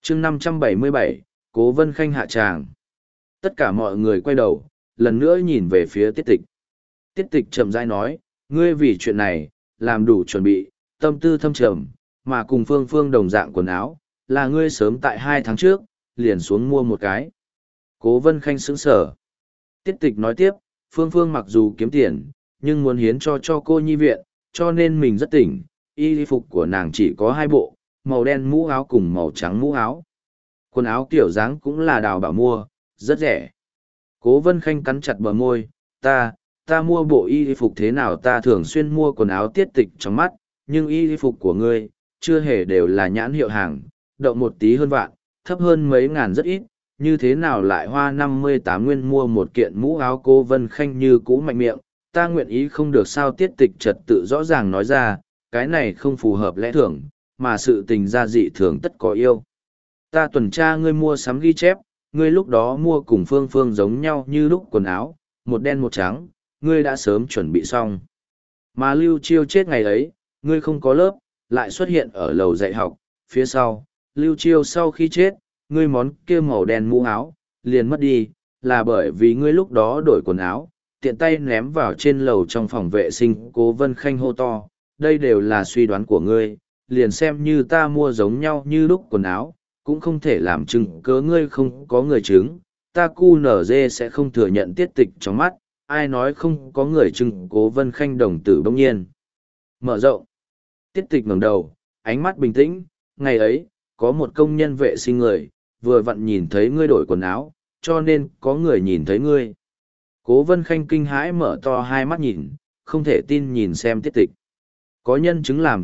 chương 577, Cố Vân Khanh hạ tràng. Tất cả mọi người quay đầu, lần nữa nhìn về phía Tiết Tịch. Tiết Tịch chậm rãi nói, ngươi vì chuyện này, làm đủ chuẩn bị, tâm tư thâm trầm, mà cùng Phương Phương đồng dạng quần áo, là ngươi sớm tại 2 tháng trước, liền xuống mua một cái. Cố Vân Khanh sững sờ. Tiết Tịch nói tiếp, Phương Phương mặc dù kiếm tiền, nhưng muốn hiến cho cô nhi viện, cho nên mình rất tỉnh, y phục của nàng chỉ có 2 bộ, màu đen mũ áo cùng màu trắng mũ áo. Quần áo kiểu dáng cũng là Đào Bảo mua, rất rẻ. Cố Vân Khanh cắn chặt bờ môi, ta mua bộ y phục thế nào, ta thường xuyên mua quần áo Tiết Tịch trong mắt, nhưng y phục của ngươi, chưa hề đều là nhãn hiệu hàng, động một tí hơn vạn, thấp hơn mấy ngàn rất ít, như thế nào lại hoa 58 nguyên mua một kiện mũ áo. Cố Vân Khanh như cũ mạnh miệng, ta nguyện ý không được sao. Tiết Tịch trật tự rõ ràng nói ra, cái này không phù hợp lẽ thường, mà sự tình gia dị thường tất có yêu. Ta tuần tra ngươi mua sắm ghi chép, ngươi lúc đó mua cùng Phương Phương giống nhau như lúc quần áo, một đen một trắng, ngươi đã sớm chuẩn bị xong. Mà Lưu Chiêu chết ngày ấy, ngươi không có lớp, lại xuất hiện ở lầu dạy học, phía sau, Lưu Chiêu sau khi chết, ngươi món kia màu đen mũ áo, liền mất đi, là bởi vì ngươi lúc đó đổi quần áo, tiện tay ném vào trên lầu trong phòng vệ sinh. Cố Vân Khanh hô to, đây đều là suy đoán của ngươi, liền xem như ta mua giống nhau như lúc quần áo, cũng không thể làm chứng cớ, ngươi không có người chứng, ta QNZ sẽ không thừa nhận. Tiết Tịch trong mắt, ai nói không có người chứng. Cố Vân Khanh đồng tử bỗng nhiên mở rộng. Tiết Tịch ngẩng đầu, ánh mắt bình tĩnh, ngày ấy, có một công nhân vệ sinh người, vừa vặn nhìn thấy ngươi đổi quần áo, cho nên có người nhìn thấy ngươi. Cố Vân Khanh kinh hãi mở to hai mắt nhìn, không thể tin nhìn xem Tiết Tịch. Có nhân chứng làm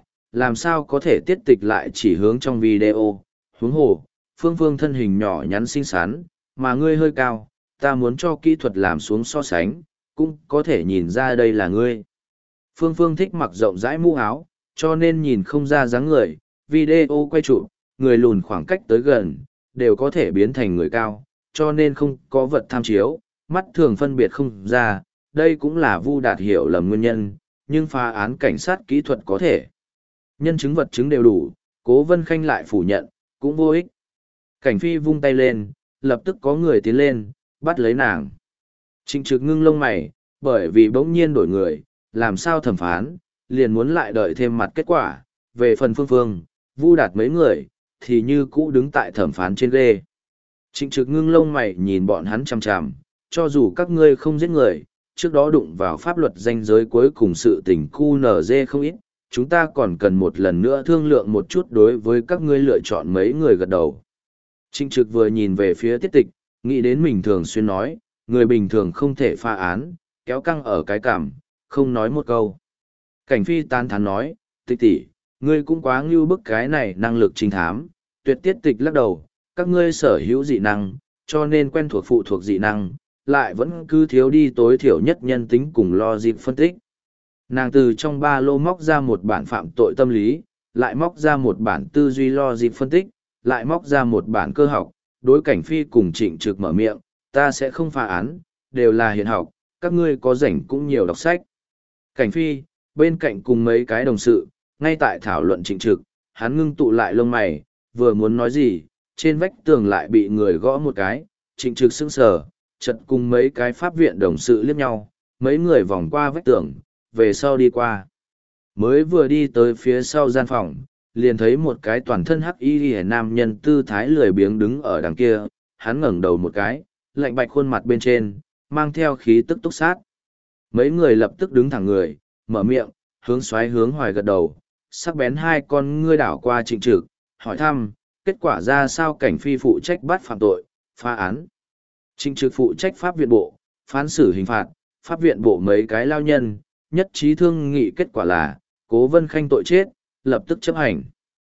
sao có thể? Tiết Tịch lại chỉ hướng trong video, huống hồ, Phương Phương thân hình nhỏ nhắn xinh xắn, mà ngươi hơi cao, ta muốn cho kỹ thuật làm xuống so sánh, cũng có thể nhìn ra đây là ngươi. Phương Phương thích mặc rộng rãi mũ áo, cho nên nhìn không ra dáng người, video quay chụp, người lùn khoảng cách tới gần, đều có thể biến thành người cao, cho nên không có vật tham chiếu, mắt thường phân biệt không ra, đây cũng là Vu Đạt hiểu lầm nguyên nhân, nhưng phá án cảnh sát kỹ thuật có thể. Nhân chứng vật chứng đều đủ, Cố Vân Khanh lại phủ nhận, cũng vô ích. Cảnh Phi vung tay lên, lập tức có người tiến lên, bắt lấy nàng. Trịnh Trực ngưng lông mày, bởi vì bỗng nhiên đổi người, làm sao thẩm phán, liền muốn lại đợi thêm mặt kết quả. Về phần Phương Phương, Vu Đạt mấy người, thì như cũ đứng tại thẩm phán trên ghê. Trịnh Trực ngưng lông mày nhìn bọn hắn chằm chằm, cho dù các ngươi không giết người, trước đó đụng vào pháp luật ranh giới cuối cùng sự tình QNZ không ít, chúng ta còn cần một lần nữa thương lượng một chút đối với các ngươi lựa chọn. Mấy người gật đầu. Trịnh Trực vừa nhìn về phía Tiết Tịch, nghĩ đến mình thường xuyên nói, người bình thường không thể pha án, kéo căng ở cái cảm, không nói một câu. Cảnh Phi tán thán nói, Tịch tỷ, ngươi cũng quá ngưu bức, cái này năng lực trinh thám. Tuyệt. Tiết Tịch lắc đầu, các ngươi sở hữu dị năng, cho nên quen thuộc phụ thuộc dị năng, lại vẫn cứ thiếu đi tối thiểu nhất nhân tính cùng logic phân tích. Nàng từ trong ba lô móc ra một bản phạm tội tâm lý, lại móc ra một bản tư duy logic phân tích, lại móc ra một bản cơ học. Đối Cảnh Phi cùng Trịnh Trực mở miệng, ta sẽ không phá án, đều là hiện học, các ngươi có rảnh cũng nhiều đọc sách. Cảnh Phi, bên cạnh cùng mấy cái đồng sự, ngay tại thảo luận Trịnh Trực, hắn ngưng tụ lại lông mày, vừa muốn nói gì, trên vách tường lại bị người gõ một cái. Trịnh Trực sững sờ, chợt cùng mấy cái pháp viện đồng sự liếc nhau, mấy người vòng qua vách tường, về sau đi qua. Mới vừa đi tới phía sau gian phòng, liền thấy một cái toàn thân hắc y nam nhân tư thái lười biếng đứng ở đằng kia. Hắn ngẩng đầu một cái, lạnh bạch khuôn mặt bên trên, mang theo khí tức túc sát. Mấy người lập tức đứng thẳng người, mở miệng, hướng Soái hướng Hoài gật đầu, sắc bén hai con ngươi đảo qua Trịnh Trực, hỏi thăm, kết quả ra sao? Cảnh Phi phụ trách bắt phạm tội, phá án. Trịnh Trực phụ trách pháp viện bộ, phán xử hình phạt, pháp viện bộ mấy cái lao nhân, nhất trí thương nghị kết quả là, Cố Vân Khanh tội chết, lập tức chấp hành.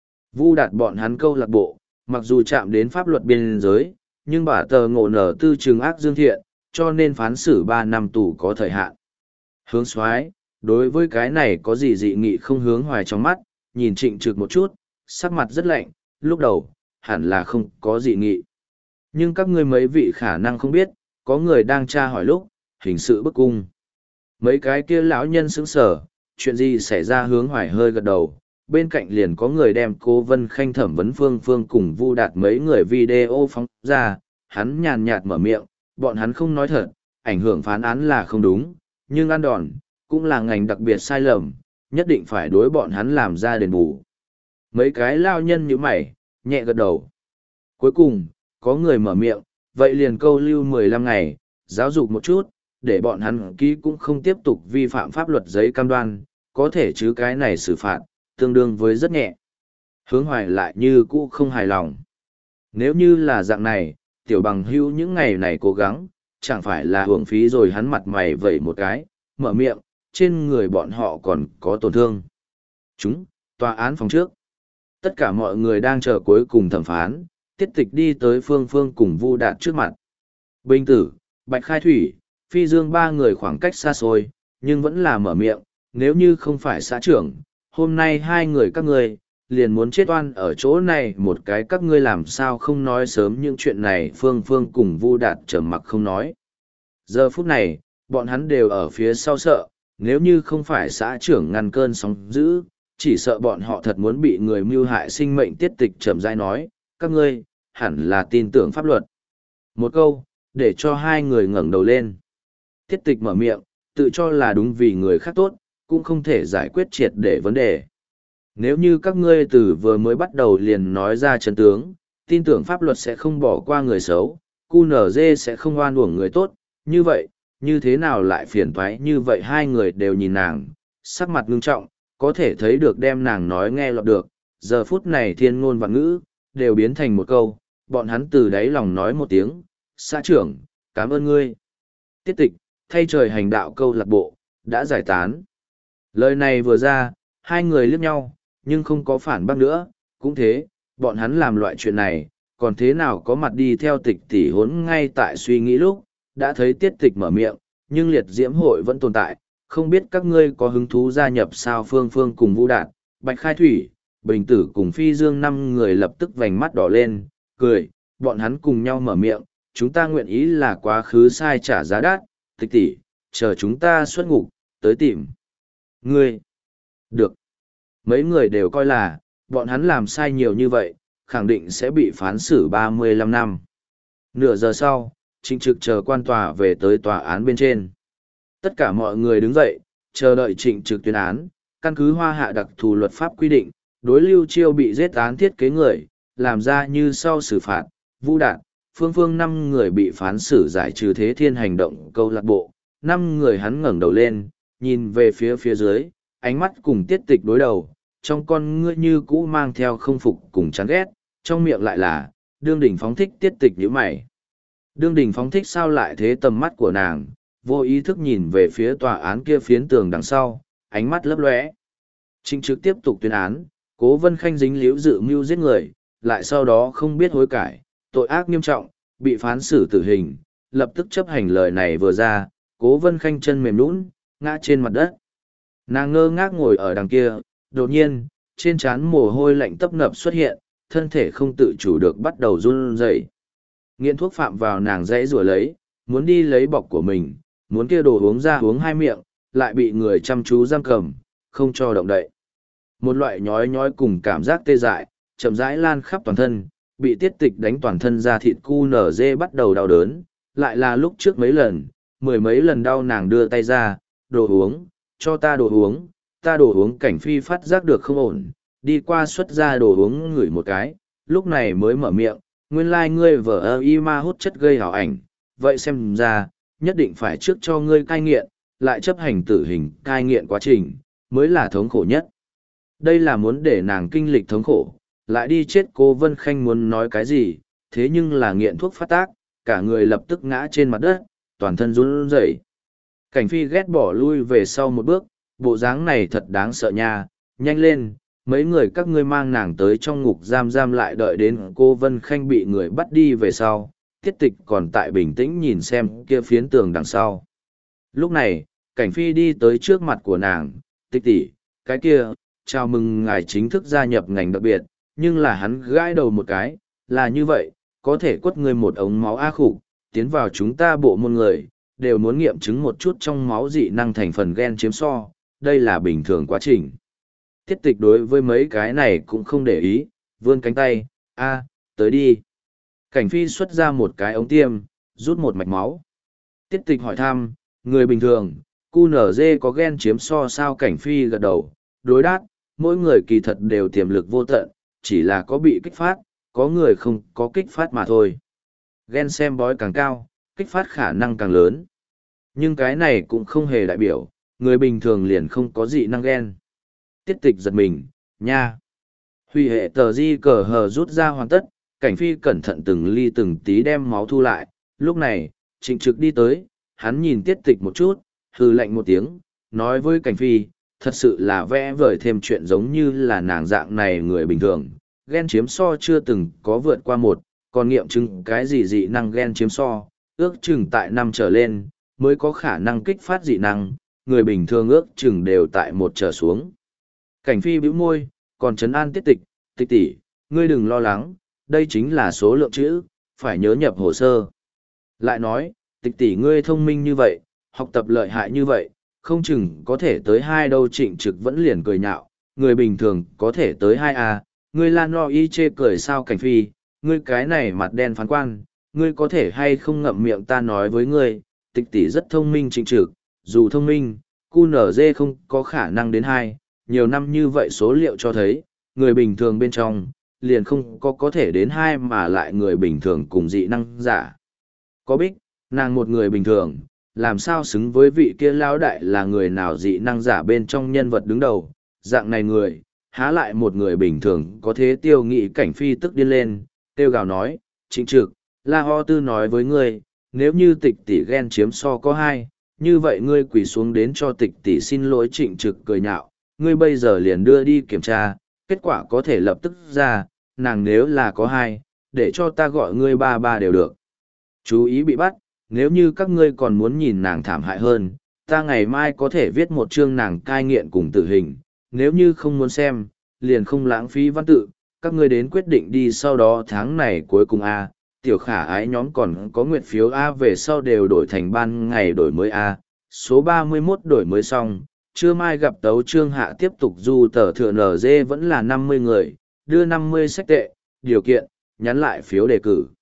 Vu Đạt bọn hắn câu lạc bộ, mặc dù chạm đến pháp luật biên giới, nhưng bả tờ ngộ nở tư trừng ác dương thiện, cho nên phán xử 3 năm tù có thời hạn. Hướng Soái, đối với cái này có gì dị nghị không? Hướng Hoài trong mắt, nhìn Trịnh Trực một chút, sắc mặt rất lạnh, lúc đầu, hẳn là không có dị nghị. Nhưng các ngươi mấy vị khả năng không biết, có người đang tra hỏi lúc, hình sự bức cung. Mấy cái kia lão nhân sững sờ, chuyện gì xảy ra? Hướng Hoài hơi gật đầu, bên cạnh liền có người đem Cố Vân Khanh thẩm vấn Phương Phương cùng Vu Đạt mấy người video phóng ra, hắn nhàn nhạt mở miệng, bọn hắn không nói thật, ảnh hưởng phán án là không đúng, nhưng ăn đòn, cũng là ngành đặc biệt sai lầm, nhất định phải đối bọn hắn làm ra đền bù. Mấy cái lao nhân như mày, nhẹ gật đầu. Cuối cùng, có người mở miệng, vậy liền câu lưu 15 ngày, giáo dục một chút, để bọn hắn ký cũng không tiếp tục vi phạm pháp luật giấy cam đoan, có thể chứ cái này xử phạt, tương đương với rất nhẹ. Hướng Hoài lại như cũ không hài lòng. Nếu như là dạng này, tiểu bằng hữu những ngày này cố gắng, chẳng phải là hưởng phí rồi. Hắn mặt mày vẩy một cái, mở miệng, trên người bọn họ còn có tổn thương. Tòa án phòng trước. Tất cả mọi người đang chờ cuối cùng thẩm phán, Tiết Tịch đi tới Phương Phương cùng Vu Đạt trước mặt. Bình Tử, Bạch Khai Thủy, Phi Dương ba người khoảng cách xa xôi, nhưng vẫn là mở miệng, nếu như không phải xã trưởng, hôm nay hai người các ngươi liền muốn chết oan ở chỗ này, một cái các ngươi làm sao không nói sớm những chuyện này. Phương Phương cùng Vu Đạt trầm mặc không nói. Giờ phút này, bọn hắn đều ở phía sau sợ, nếu như không phải xã trưởng ngăn cơn sóng dữ, chỉ sợ bọn họ thật muốn bị người mưu hại sinh mệnh. Tiết Tịch trầm rãi nói, các ngươi hẳn là tin tưởng pháp luật. Một câu, để cho hai người ngẩng đầu lên. Tiết Tịch mở miệng, tự cho là đúng vì người khác tốt, cũng không thể giải quyết triệt để vấn đề. Nếu như các ngươi từ vừa mới bắt đầu liền nói ra chân tướng, tin tưởng pháp luật sẽ không bỏ qua người xấu, QNZ sẽ không oan uổng người tốt, như vậy, như thế nào lại phiền toái như vậy? Hai người đều nhìn nàng, sắc mặt ngưng trọng, có thể thấy được đem nàng nói nghe lọt được. Giờ phút này thiên ngôn vạn ngữ, đều biến thành một câu, bọn hắn từ đáy lòng nói một tiếng, xã trưởng, cảm ơn ngươi. Tiết Tịch, thay trời hành đạo câu lạc bộ, đã giải tán. Lời này vừa ra, hai người liếc nhau, nhưng không có phản bác nữa, cũng thế, bọn hắn làm loại chuyện này, còn thế nào có mặt đi theo Tịch tỷ hốn. Ngay tại suy nghĩ lúc, đã thấy Tiết Tịch mở miệng, nhưng liệt diễm hội vẫn tồn tại, không biết các ngươi có hứng thú gia nhập sao? Phương Phương cùng Vũ Đạt, Bạch Khai Thủy, Bình Tử cùng Phi Dương năm người lập tức vành mắt đỏ lên, cười, bọn hắn cùng nhau mở miệng, chúng ta nguyện ý là quá khứ sai trả giá đắt, Tịch tỷ, chờ chúng ta xuất ngục, tới tìm ngươi. Được. Mấy người đều coi là, bọn hắn làm sai nhiều như vậy, khẳng định sẽ bị phán xử 35 năm. Nửa giờ sau, Trịnh Trực chờ quan tòa về tới tòa án bên trên. Tất cả mọi người đứng dậy, chờ đợi Trịnh Trực tuyên án. Căn cứ Hoa Hạ đặc thù luật pháp quy định, đối Lưu Chiêu bị giết án thiết kế người, làm ra như sau xử phạt. Vũ Đạt, Phương Phương 5 người bị phán xử giải trừ Thế Thiên hành động câu lạc bộ. 5 người hắn ngẩng đầu lên, nhìn về phía dưới, ánh mắt cùng Tiết Tịch đối đầu, trong con ngươi như cũ mang theo không phục cùng chán ghét, trong miệng lại là, đương đỉnh phóng thích. Tiết Tịch nhíu mày. Đương đỉnh phóng thích sao lại thế? Tầm mắt của nàng, vô ý thức nhìn về phía tòa án kia phiến tường đằng sau, ánh mắt lấp lóe. Trịnh Trực tiếp tục tuyên án, Cố Vân Khanh dính líu dự mưu giết người, lại sau đó không biết hối cải, tội ác nghiêm trọng, bị phán xử tử hình. Lập tức chấp hành lời này vừa ra, Cố Vân Khanh chân mềm nhũn, ngã trên mặt đất. Nàng ngơ ngác ngồi ở đằng kia, đột nhiên, trên trán mồ hôi lạnh tấp nập xuất hiện, thân thể không tự chủ được bắt đầu run rẩy. Nghiện thuốc phạm vào, nàng dãy rủa lấy, muốn đi lấy bọc của mình, muốn kia đồ uống ra uống hai miệng, lại bị người chăm chú giam cầm, không cho động đậy. Một loại nhói nhói cùng cảm giác tê dại, chậm rãi lan khắp toàn thân, bị Tiết Tịch đánh toàn thân da thịt cu nở dê bắt đầu đau đớn, lại là lúc trước mấy lần, mười mấy lần đau. Nàng đưa tay ra, đồ uống, cho ta đồ uống, ta đồ uống. Cảnh Phi phát giác được không ổn, đi qua xuất ra đồ uống ngửi một cái, lúc này mới mở miệng, nguyên lai ngươi vợ ơ y ma hút chất gây hảo ảnh, vậy xem ra, nhất định phải trước cho ngươi cai nghiện, lại chấp hành tử hình. Cai nghiện quá trình, mới là thống khổ nhất. Đây là muốn để nàng kinh lịch thống khổ, lại đi chết. Cô Vân Khanh muốn nói cái gì, thế nhưng là nghiện thuốc phát tác, cả người lập tức ngã trên mặt đất, toàn thân run rẩy. Cảnh Phi ghét bỏ lui về sau một bước, bộ dáng này thật đáng sợ nha, nhanh lên, mấy người các ngươi mang nàng tới trong ngục giam lại. Đợi đến cô Vân Khanh bị người bắt đi về sau, Tiết Tịch còn tại bình tĩnh nhìn xem kia phiến tường đằng sau. Lúc này, Cảnh Phi đi tới trước mặt của nàng, Tịch tỷ, cái kia, chào mừng ngài chính thức gia nhập ngành đặc biệt. Nhưng là hắn gãi đầu một cái, là như vậy, có thể quất ngươi một ống máu A khủng, tiến vào chúng ta bộ môn người, đều muốn nghiệm chứng một chút trong máu dị năng thành phần gen chiếm so, đây là bình thường quá trình. Tiết tịch đối với mấy cái này cũng không để ý, vươn cánh tay, tới đi. Cảnh phi xuất ra một cái ống tiêm, rút một mạch máu. Tiết tịch hỏi thăm, người bình thường, QNZ có gen chiếm so sao? Cảnh phi gật đầu, đối đáp, mỗi người kỳ thật đều tiềm lực vô tận, chỉ là có bị kích phát, có người không có kích phát mà thôi. Gen xem bói càng cao, kích phát khả năng càng lớn. Nhưng cái này cũng không hề đại biểu, người bình thường liền không có dị năng gen. Tiết tịch giật mình, nha. Huy hệ tờ di cờ hờ rút ra hoàn tất, cảnh phi cẩn thận từng ly từng tí đem máu thu lại. Lúc này, trịnh trực đi tới, hắn nhìn tiết tịch một chút, hừ lạnh một tiếng, nói với cảnh phi, thật sự là vẽ vời thêm chuyện giống như là nàng dạng này người bình thường. Gen chiếm so chưa từng có vượt qua một, còn nghiệm chứng cái gì dị năng gen chiếm so, ước chừng tại 5 trở lên, mới có khả năng kích phát dị năng, người bình thường ước chừng đều tại 1 trở xuống. Cảnh phi bĩu môi, còn trấn an tiết tịch, tịch tỷ, ngươi đừng lo lắng, đây chính là số lượng chữ, phải nhớ nhập hồ sơ. Lại nói, tịch tỷ ngươi thông minh như vậy, học tập lợi hại như vậy, không chừng có thể tới 2 đâu. Trịnh trực vẫn liền cười nhạo, người bình thường có thể tới 2 ngươi lan no y chê cười sao? Cảnh phi, ngươi cái này mặt đen phán quan, ngươi có thể hay không ngậm miệng ta nói với ngươi, tịch tỷ rất thông minh. Trịnh trực, dù thông minh, QNZ không có khả năng đến 2, nhiều năm như vậy số liệu cho thấy, người bình thường bên trong, liền không có thể đến 2 mà lại người bình thường cùng dị năng giả. Có bích, nàng một người bình thường, làm sao xứng với vị kia lão đại là người nào dị năng giả bên trong nhân vật đứng đầu, dạng này người, há lại một người bình thường có thế tiêu nghị. Cảnh phi tức điên lên, tiêu gào nói, trịnh trực, La Ho Tư nói với ngươi, nếu như tịch tỷ ghen chiếm so có 2, như vậy ngươi quỳ xuống đến cho tịch tỷ xin lỗi. Trịnh trực cười nhạo, ngươi bây giờ liền đưa đi kiểm tra, kết quả có thể lập tức ra, nàng nếu là có 2, để cho ta gọi ngươi ba ba đều được. Chú ý bị bắt, nếu như các ngươi còn muốn nhìn nàng thảm hại hơn, ta ngày mai có thể viết một chương nàng cai nghiện cùng tử hình, nếu như không muốn xem, liền không lãng phí văn tự, các ngươi đến quyết định đi. Sau đó tháng này cuối cùng tiểu khả ái nhóm còn có nguyện phiếu về sau đều đổi thành ban ngày đổi mới số 31 đổi mới xong, trưa mai gặp tấu trương hạ tiếp tục du tờ thừa NG vẫn là 50 người, đưa 50 sách tệ, điều kiện, nhắn lại phiếu đề cử.